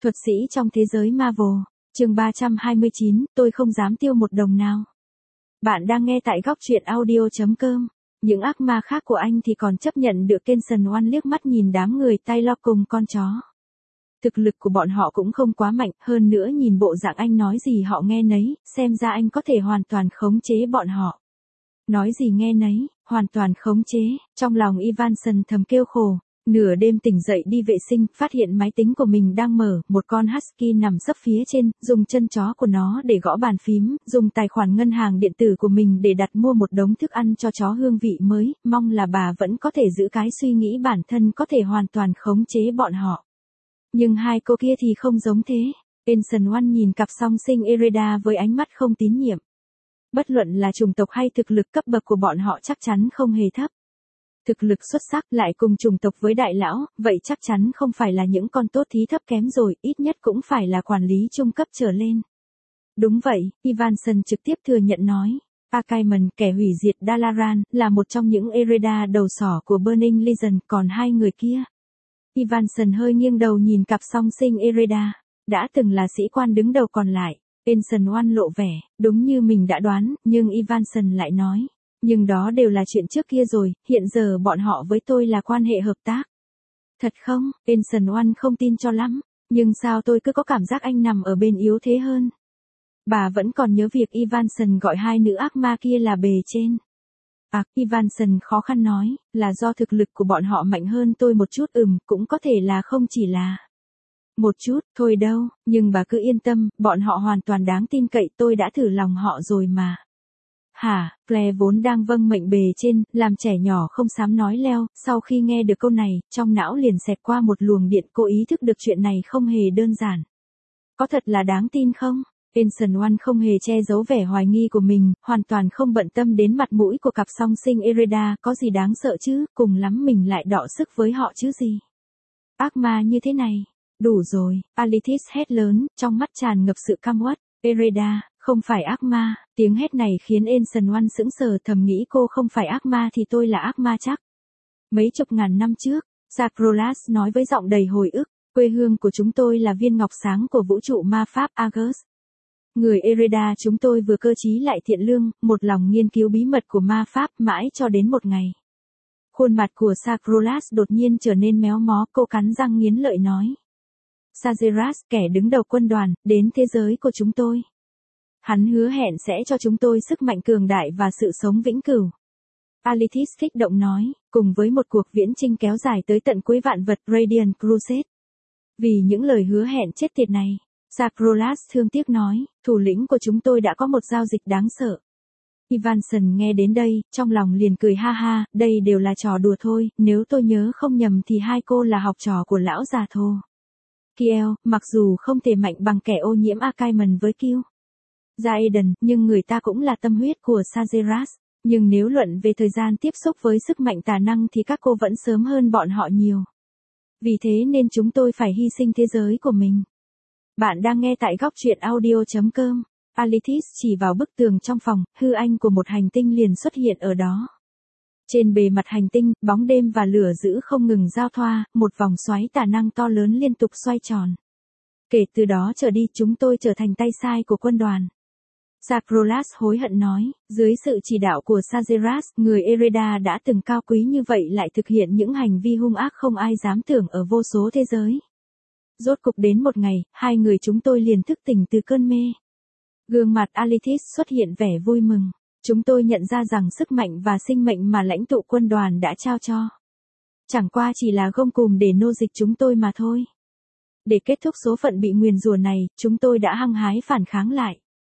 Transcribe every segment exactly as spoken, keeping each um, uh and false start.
Thuật sĩ trong thế giới Marvel, chương ba trăm hai mươi chín, tôi không dám tiêu một đồng nào. Bạn đang nghe tại góc truyện audio chấm com. Những ác ma khác của anh thì còn chấp nhận được. Kenson Oan liếc mắt nhìn đám người Taylor cùng con chó. Thực lực của bọn họ cũng không quá mạnh, hơn nữa nhìn bộ dạng anh nói gì họ nghe nấy, xem ra anh có thể hoàn toàn khống chế bọn họ. Nói gì nghe nấy, hoàn toàn khống chế, trong lòng Ivanson thầm kêu khổ. Nửa đêm tỉnh dậy đi vệ sinh, phát hiện máy tính của mình đang mở, một con husky nằm sấp phía trên, dùng chân chó của nó để gõ bàn phím, dùng tài khoản ngân hàng điện tử của mình để đặt mua một đống thức ăn cho chó hương vị mới, mong là bà vẫn có thể giữ cái suy nghĩ bản thân có thể hoàn toàn khống chế bọn họ. Nhưng hai cô kia thì không giống thế. Kenson Oan nhìn cặp song sinh Ereda với ánh mắt không tín nhiệm. Bất luận là chủng tộc hay thực lực, cấp bậc của bọn họ chắc chắn không hề thấp. Thực lực xuất sắc lại cùng chủng tộc với đại lão, vậy chắc chắn không phải là những con tốt thí thấp kém rồi, ít nhất cũng phải là quản lý trung cấp trở lên. Đúng vậy, Ivanson trực tiếp thừa nhận nói. Akaimon, kẻ hủy diệt Dalaran, là một trong những Ereda đầu sỏ của Burning Legion, còn hai người kia. Ivanson hơi nghiêng đầu nhìn cặp song sinh Ereda, đã từng là sĩ quan đứng đầu còn lại. Kenson Oan lộ vẻ, đúng như mình đã đoán, nhưng Ivanson lại nói. Nhưng đó đều là chuyện trước kia rồi, hiện giờ bọn họ với tôi là quan hệ hợp tác. Thật không? Kenson Oan không tin cho lắm, nhưng sao tôi cứ có cảm giác anh nằm ở bên yếu thế hơn. Bà vẫn còn nhớ việc Ivanson gọi hai nữ ác ma kia là bề trên. À, Ivanson khó khăn nói, là do thực lực của bọn họ mạnh hơn tôi một chút, ừm, cũng có thể là không chỉ là một chút, thôi đâu, nhưng bà cứ yên tâm, bọn họ hoàn toàn đáng tin cậy, tôi đã thử lòng họ rồi mà. Hả, Claire vốn đang vâng mệnh bề trên, làm trẻ nhỏ không dám nói leo, sau khi nghe được câu này, trong não liền xẹt qua một luồng điện, cô ý thức được chuyện này không hề đơn giản. Có thật là đáng tin không? Kenson Oan không hề che giấu vẻ hoài nghi của mình, hoàn toàn không bận tâm đến mặt mũi của cặp song sinh Ereda, có gì đáng sợ chứ, cùng lắm mình lại đọ sức với họ chứ gì. Ác ma như thế này, đủ rồi, Alethis hét lớn, trong mắt tràn ngập sự căm uất. Ereda, không phải ác ma, tiếng hét này khiến Kenson Oan sững sờ, thầm nghĩ cô không phải ác ma thì tôi là ác ma chắc. Mấy chục ngàn năm trước, Sakrolas nói với giọng đầy hồi ức, quê hương của chúng tôi là viên ngọc sáng của vũ trụ ma pháp Argus. Người Ereda chúng tôi vừa cơ trí lại thiện lương, một lòng nghiên cứu bí mật của ma pháp mãi cho đến một ngày. Khuôn mặt của Sakrolas đột nhiên trở nên méo mó, cô cắn răng nghiến lợi nói. Sazeras, kẻ đứng đầu quân đoàn, đến thế giới của chúng tôi. Hắn hứa hẹn sẽ cho chúng tôi sức mạnh cường đại và sự sống vĩnh cửu. Alethis kích động nói, cùng với một cuộc viễn chinh kéo dài tới tận cuối vạn vật Radiant Crusade. Vì những lời hứa hẹn chết tiệt này, Sakrolas thương tiếc nói, thủ lĩnh của chúng tôi đã có một giao dịch đáng sợ. Ivanson nghe đến đây, trong lòng liền cười ha ha, đây đều là trò đùa thôi, nếu tôi nhớ không nhầm thì hai cô là học trò của lão già thô. Kiel, mặc dù không thể mạnh bằng kẻ ô nhiễm Akaimon với Kill. Jaeden, nhưng người ta cũng là tâm huyết của Sazeras, nhưng nếu luận về thời gian tiếp xúc với sức mạnh tà năng thì các cô vẫn sớm hơn bọn họ nhiều. Vì thế nên chúng tôi phải hy sinh thế giới của mình. Bạn đang nghe tại góc truyện audio chấm com. Alethis chỉ vào bức tường trong phòng, hư ảnh của một hành tinh liền xuất hiện ở đó. Trên bề mặt hành tinh, bóng đêm và lửa dữ không ngừng giao thoa, một vòng xoáy tà năng to lớn liên tục xoay tròn. Kể từ đó trở đi chúng tôi trở thành tay sai của quân đoàn. Sakrolas hối hận nói, dưới sự chỉ đạo của Sazeras, người Ereda đã từng cao quý như vậy lại thực hiện những hành vi hung ác không ai dám tưởng ở vô số thế giới. Rốt cục đến một ngày, hai người chúng tôi liền thức tỉnh từ cơn mê. Gương mặt Alethis xuất hiện vẻ vui mừng. Chúng tôi nhận ra rằng sức mạnh và sinh mệnh mà lãnh tụ quân đoàn đã trao cho. Chẳng qua chỉ là gông cùm để nô dịch chúng tôi mà thôi. Để kết thúc số phận bị nguyền rủa này, chúng tôi đã hăng hái phản kháng lại.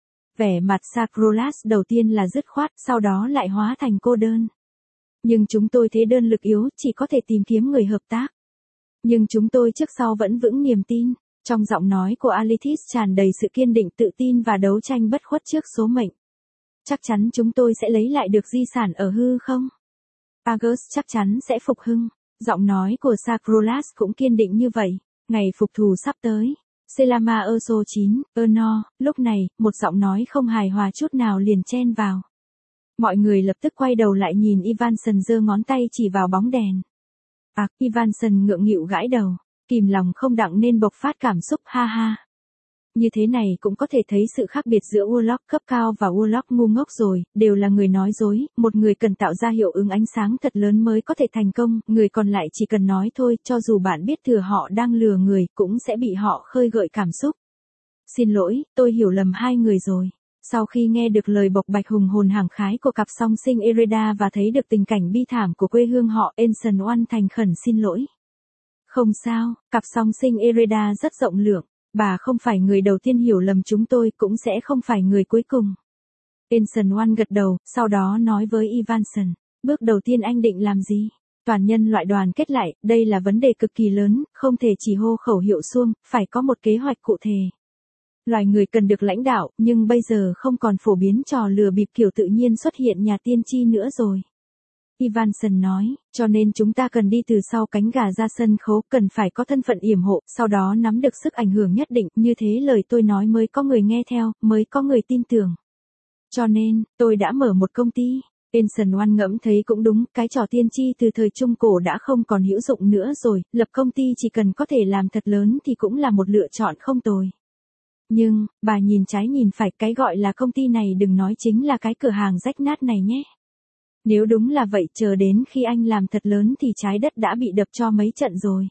Vẻ mặt Sakrolas đầu tiên là dứt khoát, sau đó lại hóa thành cô đơn. Nhưng chúng tôi thế đơn lực yếu, chỉ có thể tìm kiếm người hợp tác. Nhưng chúng tôi trước sau vẫn vững niềm tin. Trong giọng nói của Alethis tràn đầy sự kiên định, tự tin và đấu tranh bất khuất trước số mệnh. Chắc chắn chúng tôi sẽ lấy lại được di sản ở hư không? Argus chắc chắn sẽ phục hưng. Giọng nói của Sakrolas cũng kiên định như vậy. Ngày phục thù sắp tới. Selama Erso chín, Erno, lúc này, một giọng nói không hài hòa chút nào liền chen vào. Mọi người lập tức quay đầu lại nhìn Ivanson giơ ngón tay chỉ vào bóng đèn. À, Ivanson ngượng nghịu gãi đầu. Kìm lòng không đặng nên bộc phát cảm xúc ha ha. Như thế này cũng có thể thấy sự khác biệt giữa Warlock cấp cao và Warlock ngu ngốc rồi, đều là người nói dối, một người cần tạo ra hiệu ứng ánh sáng thật lớn mới có thể thành công, người còn lại chỉ cần nói thôi, cho dù bạn biết thừa họ đang lừa người, cũng sẽ bị họ khơi gợi cảm xúc. Xin lỗi, tôi hiểu lầm hai người rồi. Sau khi nghe được lời bộc bạch hùng hồn hăng khái của cặp song sinh Ereda và thấy được tình cảnh bi thảm của quê hương họ, Ancient One thành khẩn xin lỗi. Không sao, cặp song sinh Ereda rất rộng lượng. Bà không phải người đầu tiên hiểu lầm chúng tôi, cũng sẽ không phải người cuối cùng. Ancient One gật đầu, sau đó nói với Evanson, bước đầu tiên anh định làm gì? Toàn nhân loại đoàn kết lại, đây là vấn đề cực kỳ lớn, không thể chỉ hô khẩu hiệu suông, phải có một kế hoạch cụ thể. Loài người cần được lãnh đạo, nhưng bây giờ không còn phổ biến trò lừa bịp kiểu tự nhiên xuất hiện nhà tiên tri nữa rồi. Evanson nói, cho nên chúng ta cần đi từ sau cánh gà ra sân khấu, cần phải có thân phận yểm hộ, sau đó nắm được sức ảnh hưởng nhất định, như thế lời tôi nói mới có người nghe theo, mới có người tin tưởng. Cho nên, tôi đã mở một công ty. Ancient One ngẫm thấy cũng đúng, cái trò tiên tri từ thời Trung Cổ đã không còn hữu dụng nữa rồi, lập công ty chỉ cần có thể làm thật lớn thì cũng là một lựa chọn không tồi. Nhưng, bà nhìn trái nhìn phải, cái gọi là công ty này đừng nói chính là cái cửa hàng rách nát này nhé. Nếu đúng là vậy, chờ đến khi anh làm thật lớn thì trái đất đã bị đập cho mấy trận rồi.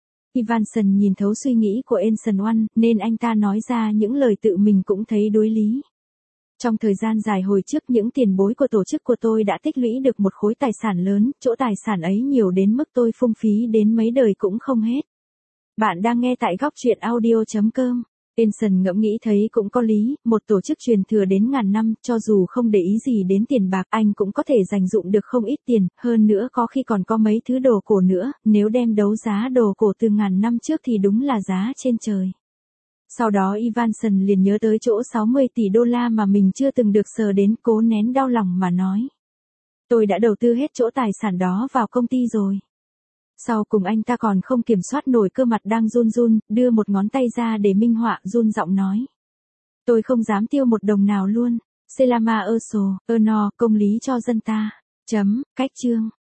Evanson nhìn thấu suy nghĩ của Ancient One, nên anh ta nói ra những lời tự mình cũng thấy đối lý. Trong thời gian dài hồi trước, những tiền bối của tổ chức của tôi đã tích lũy được một khối tài sản lớn, chỗ tài sản ấy nhiều đến mức tôi phung phí đến mấy đời cũng không hết. Bạn đang nghe tại góc truyện audio chấm com. Ancient ngẫm nghĩ thấy cũng có lý, một tổ chức truyền thừa đến ngàn năm, cho dù không để ý gì đến tiền bạc, anh cũng có thể dành dụm được không ít tiền, hơn nữa có khi còn có mấy thứ đồ cổ nữa, nếu đem đấu giá đồ cổ từ ngàn năm trước thì đúng là giá trên trời. Sau đó Evanson liền nhớ tới chỗ sáu mươi tỷ đô la mà mình chưa từng được sờ đến, cố nén đau lòng mà nói. Tôi đã đầu tư hết chỗ tài sản đó vào công ty rồi. Sau cùng anh ta còn không kiểm soát nổi cơ mặt đang run run, đưa một ngón tay ra để minh họa, run giọng nói. Tôi không dám tiêu một đồng nào luôn. Selama Erso, Erno, công lý cho dân ta. Chấm, cách chương.